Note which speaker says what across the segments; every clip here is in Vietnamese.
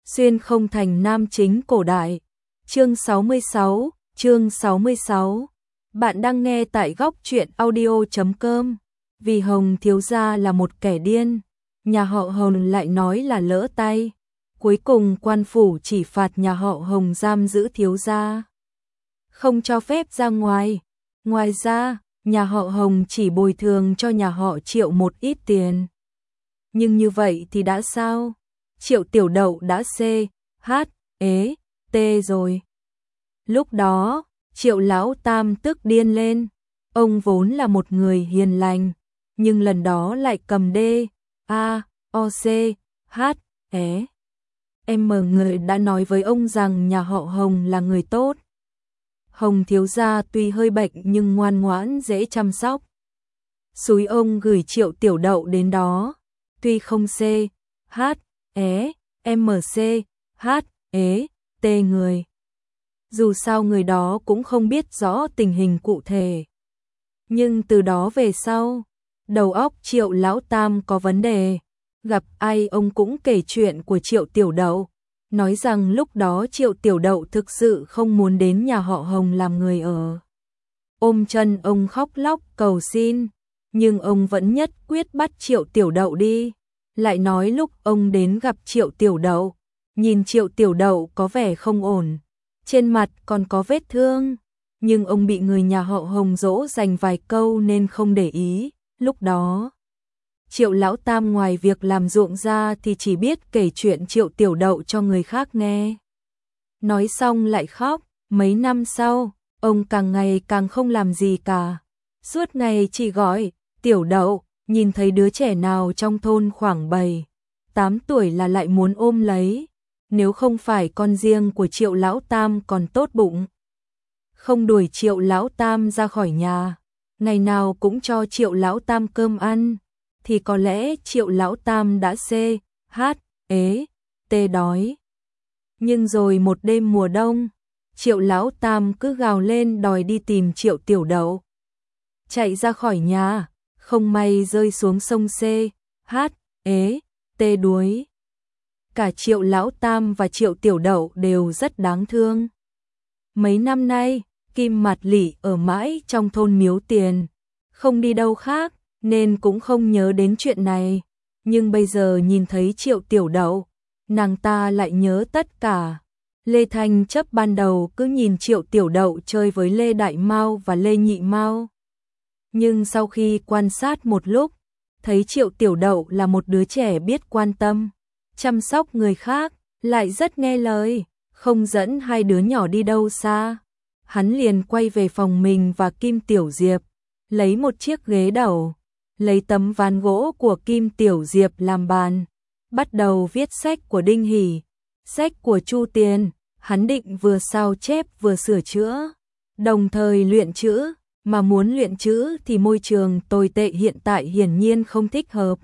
Speaker 1: Xuyên không thành nam chính cổ đại. Chương 66, chương 66. Bạn đang nghe tại góc truyện audio.com. Vì Hồng thiếu gia là một kẻ điên, nhà họ Hồng lại nói là lỡ tay. Cuối cùng quan phủ chỉ phạt nhà họ Hồng giam giữ thiếu gia, không cho phép ra ngoài. Ngoài ra, nhà họ Hồng chỉ bồi thường cho nhà họ Triệu một ít tiền. Nhưng như vậy thì đã sao? Triệu Tiểu Đậu đã T rồi. Lúc đó, Triệu Lão Tam tức điên lên. Ông vốn là một người hiền lành, nhưng lần đó lại cầm người đã nói với ông rằng nhà họ Hồng là người tốt. Hồng thiếu gia tuy hơi bệnh nhưng ngoan ngoãn dễ chăm sóc. Xúi ông gửi Triệu Tiểu Đậu đến đó, tuy không người. Dù sao người đó cũng không biết rõ tình hình cụ thể. Nhưng từ đó về sau, đầu óc Triệu Lão Tam có vấn đề. Gặp ai ông cũng kể chuyện của Triệu Tiểu Đậu, nói rằng lúc đó Triệu Tiểu Đậu thực sự không muốn đến nhà họ Hồng làm người ở. Ôm chân ông khóc lóc cầu xin, nhưng ông vẫn nhất quyết bắt Triệu Tiểu Đậu đi. Lại nói lúc ông đến gặp Triệu Tiểu Đậu, nhìn Triệu Tiểu Đậu có vẻ không ổn, trên mặt còn có vết thương, nhưng ông bị người nhà họ Hồng dỗ dành vài câu nên không để ý. Lúc đó, Triệu Lão Tam ngoài việc làm ruộng ra thì chỉ biết kể chuyện Triệu Tiểu Đậu cho người khác nghe. Nói xong lại khóc. Mấy năm sau, ông càng ngày càng không làm gì cả, suốt ngày chỉ gọi Tiểu Đậu, nhìn thấy đứa trẻ nào trong thôn khoảng 7-8 tuổi là lại muốn ôm lấy. Nếu không phải con riêng của Triệu Lão Tam còn tốt bụng, không đuổi Triệu Lão Tam ra khỏi nhà, ngày nào cũng cho Triệu Lão Tam cơm ăn, thì có lẽ Triệu Lão Tam đã đói. Nhưng rồi một đêm mùa đông, Triệu Lão Tam cứ gào lên đòi đi tìm Triệu Tiểu Đậu. Chạy ra khỏi nhà, không may rơi xuống sông đuối. Cả Triệu Lão Tam và Triệu Tiểu Đậu đều rất đáng thương. Mấy năm nay, Kim Mạt Lỷ ở mãi trong thôn Miếu Tiền, không đi đâu khác, nên cũng không nhớ đến chuyện này. Nhưng bây giờ nhìn thấy Triệu Tiểu Đậu, nàng ta lại nhớ tất cả. Lê Thanh Chấp ban đầu cứ nhìn Triệu Tiểu Đậu chơi với Lê Đại Mao và Lê Nhị Mao. Nhưng sau khi quan sát một lúc, thấy Triệu Tiểu Đậu là một đứa trẻ biết quan tâm, chăm sóc người khác, lại rất nghe lời, không dẫn hai đứa nhỏ đi đâu xa. Hắn liền quay về phòng mình và Kim Tiểu Diệp, lấy một chiếc ghế đầu, lấy tấm ván gỗ của Kim Tiểu Diệp làm bàn, bắt đầu viết sách của Đinh Hỷ, sách của Chu Tiền. Hắn định vừa sao chép vừa sửa chữa, đồng thời luyện chữ, mà muốn luyện chữ thì môi trường tồi tệ hiện tại hiển nhiên không thích hợp.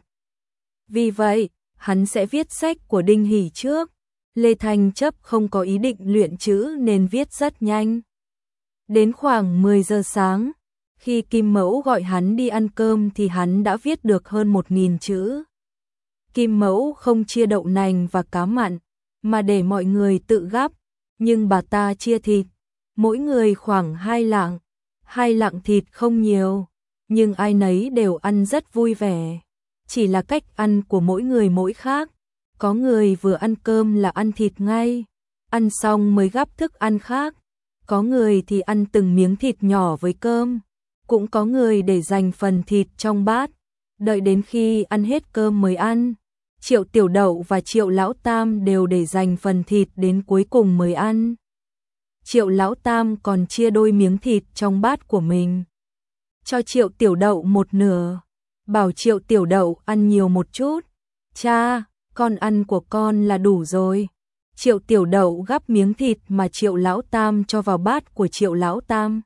Speaker 1: Vì vậy, hắn sẽ viết sách của Đinh Hỷ trước. Lê Thanh Chấp không có ý định luyện chữ nên viết rất nhanh. Đến khoảng 10 giờ sáng, khi Kim Mẫu gọi hắn đi ăn cơm thì hắn đã viết được hơn 1000 chữ. Kim Mẫu không chia đậu nành và cá mặn, mà để mọi người tự gắp, nhưng bà ta chia thịt, mỗi người khoảng 2 lạng. 2 lạng thịt không nhiều, nhưng ai nấy đều ăn rất vui vẻ. Chỉ là cách ăn của mỗi người mỗi khác. Có người vừa ăn cơm là ăn thịt ngay, ăn xong mới gắp thức ăn khác. Có người thì ăn từng miếng thịt nhỏ với cơm. Cũng có người để dành phần thịt trong bát, đợi đến khi ăn hết cơm mới ăn. Triệu Tiểu Đậu và Triệu Lão Tam đều để dành phần thịt đến cuối cùng mới ăn. Triệu Lão Tam còn chia đôi miếng thịt trong bát của mình, cho Triệu Tiểu Đậu một nửa, bảo Triệu Tiểu Đậu ăn nhiều một chút. Cha, con ăn của con là đủ rồi. Triệu Tiểu Đậu gắp miếng thịt mà Triệu Lão Tam cho vào bát của Triệu Lão Tam.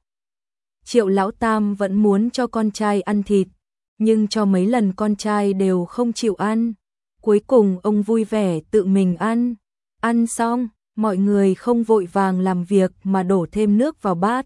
Speaker 1: Triệu Lão Tam vẫn muốn cho con trai ăn thịt, nhưng cho mấy lần con trai đều không chịu ăn. Cuối cùng ông vui vẻ tự mình ăn. Ăn xong, mọi người không vội vàng làm việc mà đổ thêm nước vào bát.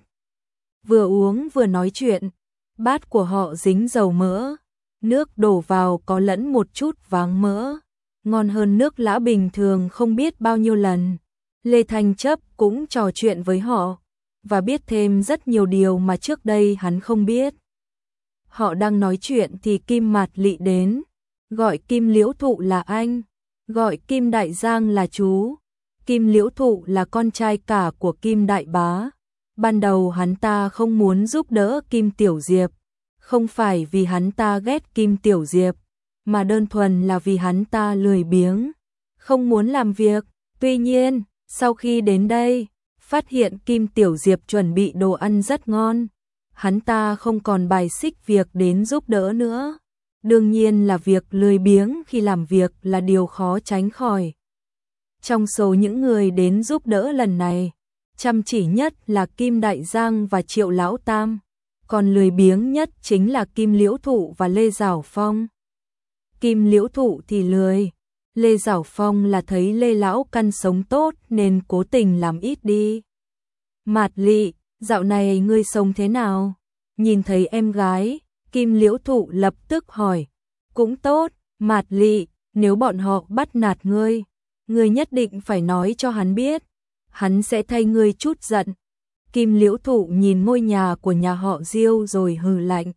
Speaker 1: Vừa uống vừa nói chuyện, bát của họ dính dầu mỡ, nước đổ vào có lẫn một chút váng mỡ. ngon hơn nước lã bình thường không biết bao nhiêu lần. Lê Thanh Chấp cũng trò chuyện với họ, và biết thêm rất nhiều điều mà trước đây hắn không biết. Họ đang nói chuyện thì Kim Mạt Lị đến, gọi Kim Liễu Thụ là anh, gọi Kim Đại Giang là chú. Kim Liễu Thụ là con trai cả của Kim Đại Bá. Ban đầu hắn ta không muốn giúp đỡ Kim Tiểu Diệp, không phải vì hắn ta ghét Kim Tiểu Diệp, mà đơn thuần là vì hắn ta lười biếng, không muốn làm việc. Tuy nhiên, sau khi đến đây, phát hiện Kim Tiểu Diệp chuẩn bị đồ ăn rất ngon, hắn ta không còn bài xích việc đến giúp đỡ nữa. Đương nhiên là việc lười biếng khi làm việc là điều khó tránh khỏi. Trong số những người đến giúp đỡ lần này, chăm chỉ nhất là Kim Đại Giang và Triệu Lão Tam, còn lười biếng nhất chính là Kim Liễu Thụ và Lê Giảo Phong. Kim Liễu Thụ thì lười, Lê Giảo Phong là thấy Lê Lão Căn sống tốt nên cố tình làm ít đi. Mạt Lị, dạo này ngươi sống thế nào? Nhìn thấy em gái, Kim Liễu Thụ lập tức hỏi. Cũng tốt, Mạt Lị, nếu bọn họ bắt nạt ngươi, ngươi nhất định phải nói cho hắn biết, hắn sẽ thay ngươi chút giận. Kim Liễu Thụ nhìn ngôi nhà của nhà họ Diêu rồi hừ lạnh.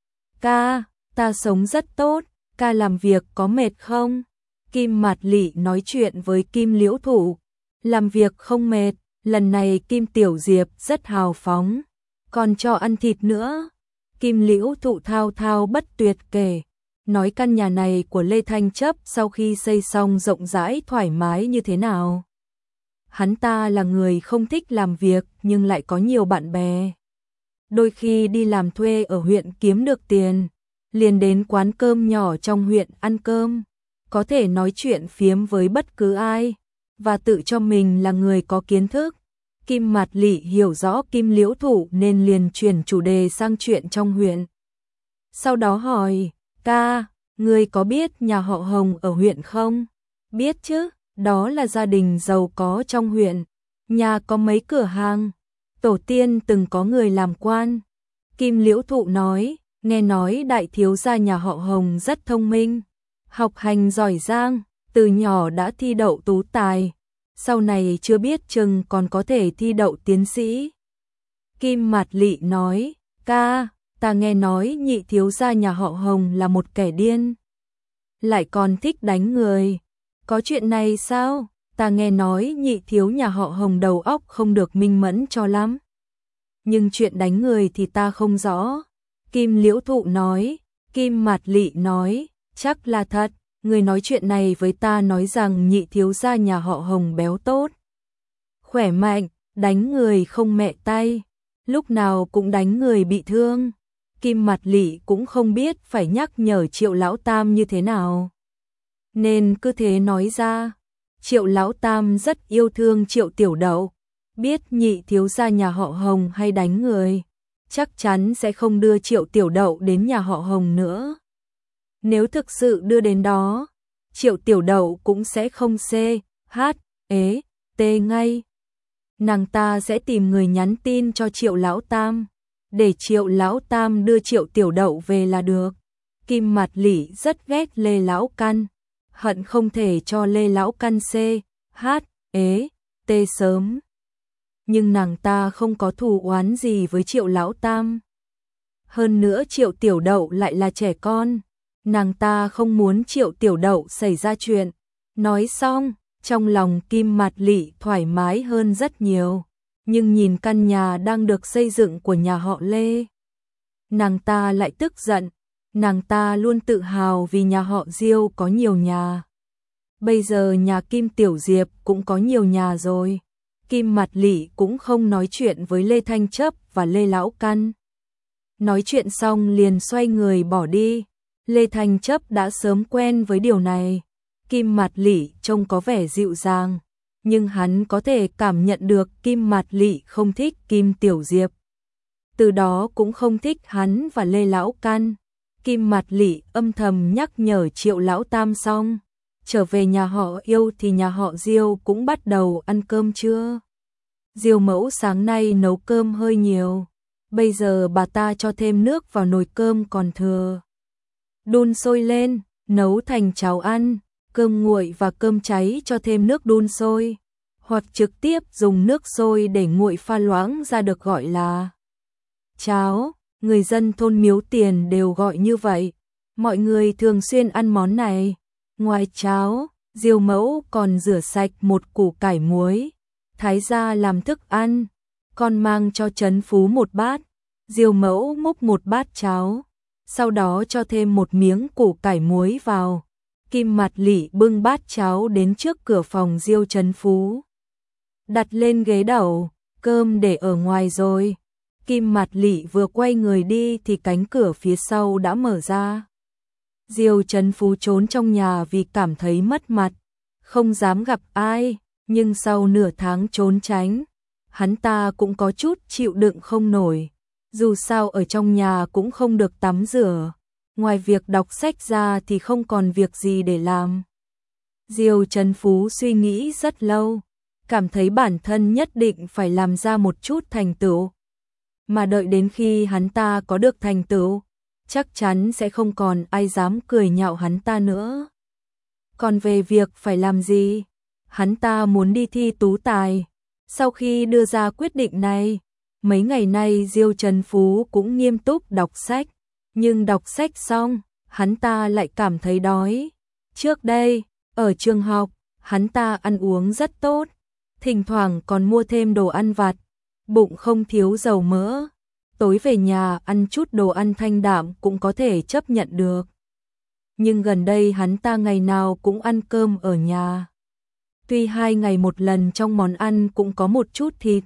Speaker 1: Ca, ta sống rất tốt, ca làm việc có mệt không? Kim Mạt Lị nói chuyện với Kim Liễu Thụ. Làm việc không mệt, lần này Kim Tiểu Diệp rất hào phóng, còn cho ăn thịt nữa. Kim Liễu Thụ thao thao bất tuyệt kể, nói căn nhà này của Lê Thanh Chấp sau khi xây xong rộng rãi thoải mái như thế nào. Hắn ta là người không thích làm việc nhưng lại có nhiều bạn bè. Đôi khi đi làm thuê ở huyện kiếm được tiền, liền đến quán cơm nhỏ trong huyện ăn cơm, có thể nói chuyện phiếm với bất cứ ai, và tự cho mình là người có kiến thức. Kim Mạt Lị hiểu rõ Kim Liễu Thụ nên liền chuyển chủ đề sang chuyện trong huyện. Sau đó hỏi, ca, ngươi có biết nhà họ Hồng ở huyện không? Biết chứ, đó là gia đình giàu có trong huyện, nhà có mấy cửa hàng, tổ tiên từng có người làm quan. Kim Liễu Thụ nói, nghe nói đại thiếu gia nhà họ Hồng rất thông minh, học hành giỏi giang, từ nhỏ đã thi đậu tú tài, sau này chưa biết chừng còn có thể thi đậu tiến sĩ. Kim Mạt Lị nói, ca, ta nghe nói nhị thiếu gia nhà họ Hồng là một kẻ điên, lại còn thích đánh người. Có chuyện này sao? Ta nghe nói nhị thiếu nhà họ Hồng đầu óc không được minh mẫn cho lắm. Nhưng chuyện đánh người thì ta không rõ. Kim Liễu Thụ nói. Kim Mạt Lị nói, chắc là thật. Người nói chuyện này với ta nói rằng nhị thiếu gia nhà họ Hồng béo tốt, khỏe mạnh, đánh người không mẹ tay, lúc nào cũng đánh người bị thương. Kim Mạt Lị cũng không biết phải nhắc nhở Triệu Lão Tam như thế nào, nên cứ thế nói ra. Triệu Lão Tam rất yêu thương Triệu Tiểu Đậu, biết nhị thiếu gia nhà họ Hồng hay đánh người, chắc chắn sẽ không đưa Triệu Tiểu Đậu đến nhà họ Hồng nữa. Nếu thực sự đưa đến đó, Triệu Tiểu Đậu cũng sẽ không t ngay. Nàng ta sẽ tìm người nhắn tin cho Triệu Lão Tam, để Triệu Lão Tam đưa Triệu Tiểu Đậu về là được. Kim Mạt Lị rất ghét Lê Lão Căn, hận không thể cho Lê Lão Căn sớm. Nhưng nàng ta không có thù oán gì với Triệu Lão Tam. Hơn nữa Triệu Tiểu Đậu lại là trẻ con, nàng ta không muốn Triệu Tiểu Đậu xảy ra chuyện. Nói xong, trong lòng Kim Mạt Lị thoải mái hơn rất nhiều, nhưng nhìn căn nhà đang được xây dựng của nhà họ Lê, nàng ta lại tức giận. Nàng ta luôn tự hào vì nhà họ Diêu có nhiều nhà. Bây giờ nhà Kim Tiểu Diệp cũng có nhiều nhà rồi. Kim Mạt Lị cũng không nói chuyện với Lê Thanh Chấp và Lê Lão Căn. Nói chuyện xong liền xoay người bỏ đi. Lê Thanh Chấp đã sớm quen với điều này. Kim Mạt Lị trông có vẻ dịu dàng, nhưng hắn có thể cảm nhận được Kim Mạt Lị không thích Kim Tiểu Diệp, từ đó cũng không thích hắn và Lê Lão Căn. Kim Mạt Lị âm thầm nhắc nhở Triệu Lão Tam xong, trở về nhà họ Yêu thì nhà họ Diêu cũng bắt đầu ăn cơm trưa. Diêu mẫu sáng nay nấu cơm hơi nhiều, bây giờ bà ta cho thêm nước vào nồi cơm còn thừa, đun sôi lên, nấu thành cháo ăn. cơm nguội và cơm cháy cho thêm nước đun sôi, hoặc trực tiếp dùng nước sôi để nguội pha loãng ra được gọi là cháo. Người dân thôn Miếu Tiền đều gọi như vậy. Mọi người thường xuyên ăn món này. Ngoài cháo, Diêu Mẫu còn rửa sạch một củ cải muối, thái ra làm thức ăn, còn mang cho Trấn Phú một bát. Diêu Mẫu múc một bát cháo, sau đó cho thêm một miếng củ cải muối vào. Kim Mạt Lị bưng bát cháo đến trước cửa phòng Diêu Trấn Phú, đặt lên ghế đầu, cơm để ở ngoài rồi. Kim Mạt Lị vừa quay người đi thì cánh cửa phía sau đã mở ra. Diêu Trấn Phú trốn trong nhà vì cảm thấy mất mặt, không dám gặp ai, nhưng sau nửa tháng trốn tránh, hắn ta cũng có chút chịu đựng không nổi. Dù sao ở trong nhà cũng không được tắm rửa, ngoài việc đọc sách ra thì không còn việc gì để làm. Diêu Trấn Phú suy nghĩ rất lâu, cảm thấy bản thân nhất định phải làm ra một chút thành tựu. Mà đợi đến khi hắn ta có được thành tựu, chắc chắn sẽ không còn ai dám cười nhạo hắn ta nữa. Còn về việc phải làm gì, hắn ta muốn đi thi tú tài. Sau khi đưa ra quyết định này, mấy ngày nay Diêu Trấn Phú cũng nghiêm túc đọc sách, nhưng đọc sách xong, hắn ta lại cảm thấy đói. Trước đây, ở trường học, hắn ta ăn uống rất tốt, thỉnh thoảng còn mua thêm đồ ăn vặt, bụng không thiếu dầu mỡ. Tối về nhà ăn chút đồ ăn thanh đạm cũng có thể chấp nhận được. Nhưng gần đây hắn ta ngày nào cũng ăn cơm ở nhà. Tuy 2 ngày một lần trong món ăn cũng có một chút thịt,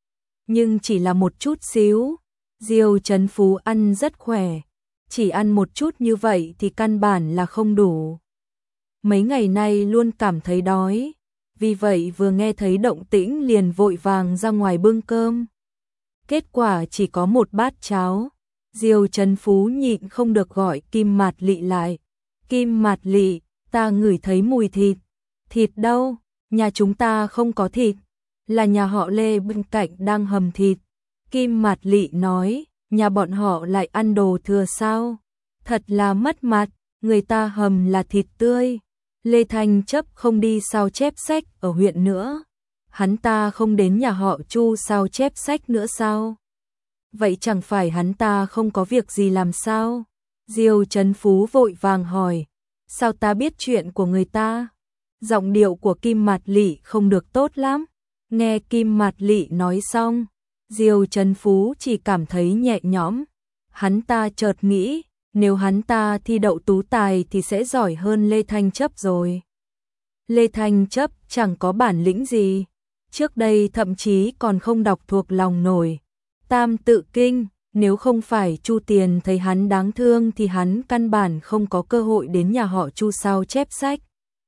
Speaker 1: nhưng chỉ là một chút xíu. Diêu Trấn Phú ăn rất khỏe, chỉ ăn một chút như vậy thì căn bản là không đủ. Mấy ngày nay luôn cảm thấy đói, vì vậy vừa nghe thấy động tĩnh liền vội vàng ra ngoài bưng cơm. Kết quả chỉ có một bát cháo. Diêu Trấn Phú nhịn không được gọi Kim Mạt Lị lại. Kim Mạt Lị, ta ngửi thấy mùi thịt. Thịt đâu? Nhà chúng ta không có thịt. Là nhà họ Lê bên cạnh đang hầm thịt. Kim Mạt Lị nói, nhà bọn họ lại ăn đồ thừa sao? Thật là mất mặt, người ta hầm là thịt tươi. Lê Thanh Chấp không đi sao chép sách ở huyện nữa. Hắn ta không đến nhà họ Chu sao chép sách nữa sao? Vậy chẳng phải hắn ta không có việc gì làm sao? Diêu Trấn Phú vội vàng hỏi, sao ta biết chuyện của người ta? Giọng điệu của Kim Mạt Lị không được tốt lắm. Nghe Kim Mạt Lị nói xong, Diêu Trấn Phú chỉ cảm thấy nhẹ nhõm. Hắn ta chợt nghĩ, nếu hắn ta thi đậu tú tài thì sẽ giỏi hơn Lê Thanh Chấp rồi. Lê Thanh Chấp chẳng có bản lĩnh gì, trước đây thậm chí còn không đọc thuộc lòng nổi Tam Tự Kinh. Nếu không phải Chu Tiền thấy hắn đáng thương thì hắn căn bản không có cơ hội đến nhà họ Chu sao chép sách.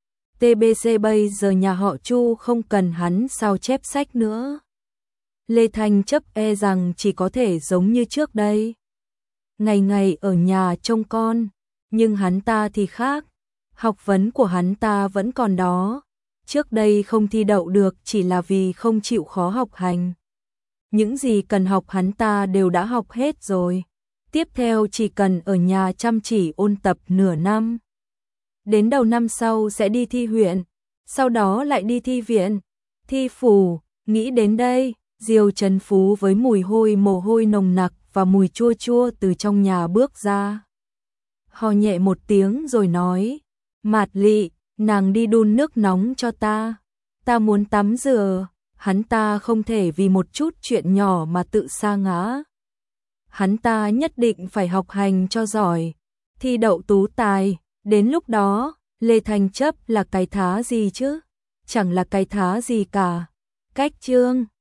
Speaker 1: TBC bây giờ nhà họ Chu không cần hắn sao chép sách nữa. Lê Thanh Chấp e rằng chỉ có thể giống như trước đây, ngày ngày ở nhà trông con, nhưng hắn ta thì khác. Học vấn của hắn ta vẫn còn đó. Trước đây không thi đậu được chỉ là vì không chịu khó học hành. Những gì cần học hắn ta đều đã học hết rồi. Tiếp theo chỉ cần ở nhà chăm chỉ ôn tập nửa năm. Đến đầu năm sau sẽ đi thi huyện, sau đó lại đi thi viện, thi phủ. Nghĩ đến đây, Diêu Trấn Phú với mùi hôi mồ hôi nồng nặc và mùi chua chua từ trong nhà bước ra. Hò nhẹ một tiếng rồi nói, Mạt Lị, nàng đi đun nước nóng cho ta. Ta muốn tắm rửa. Hắn ta không thể vì một chút chuyện nhỏ mà tự sa ngã. Hắn ta nhất định phải học hành cho giỏi, thi đậu tú tài. Đến lúc đó, Lê Thanh Chấp là cái thá gì chứ? Chẳng là cái thá gì cả. Cách chương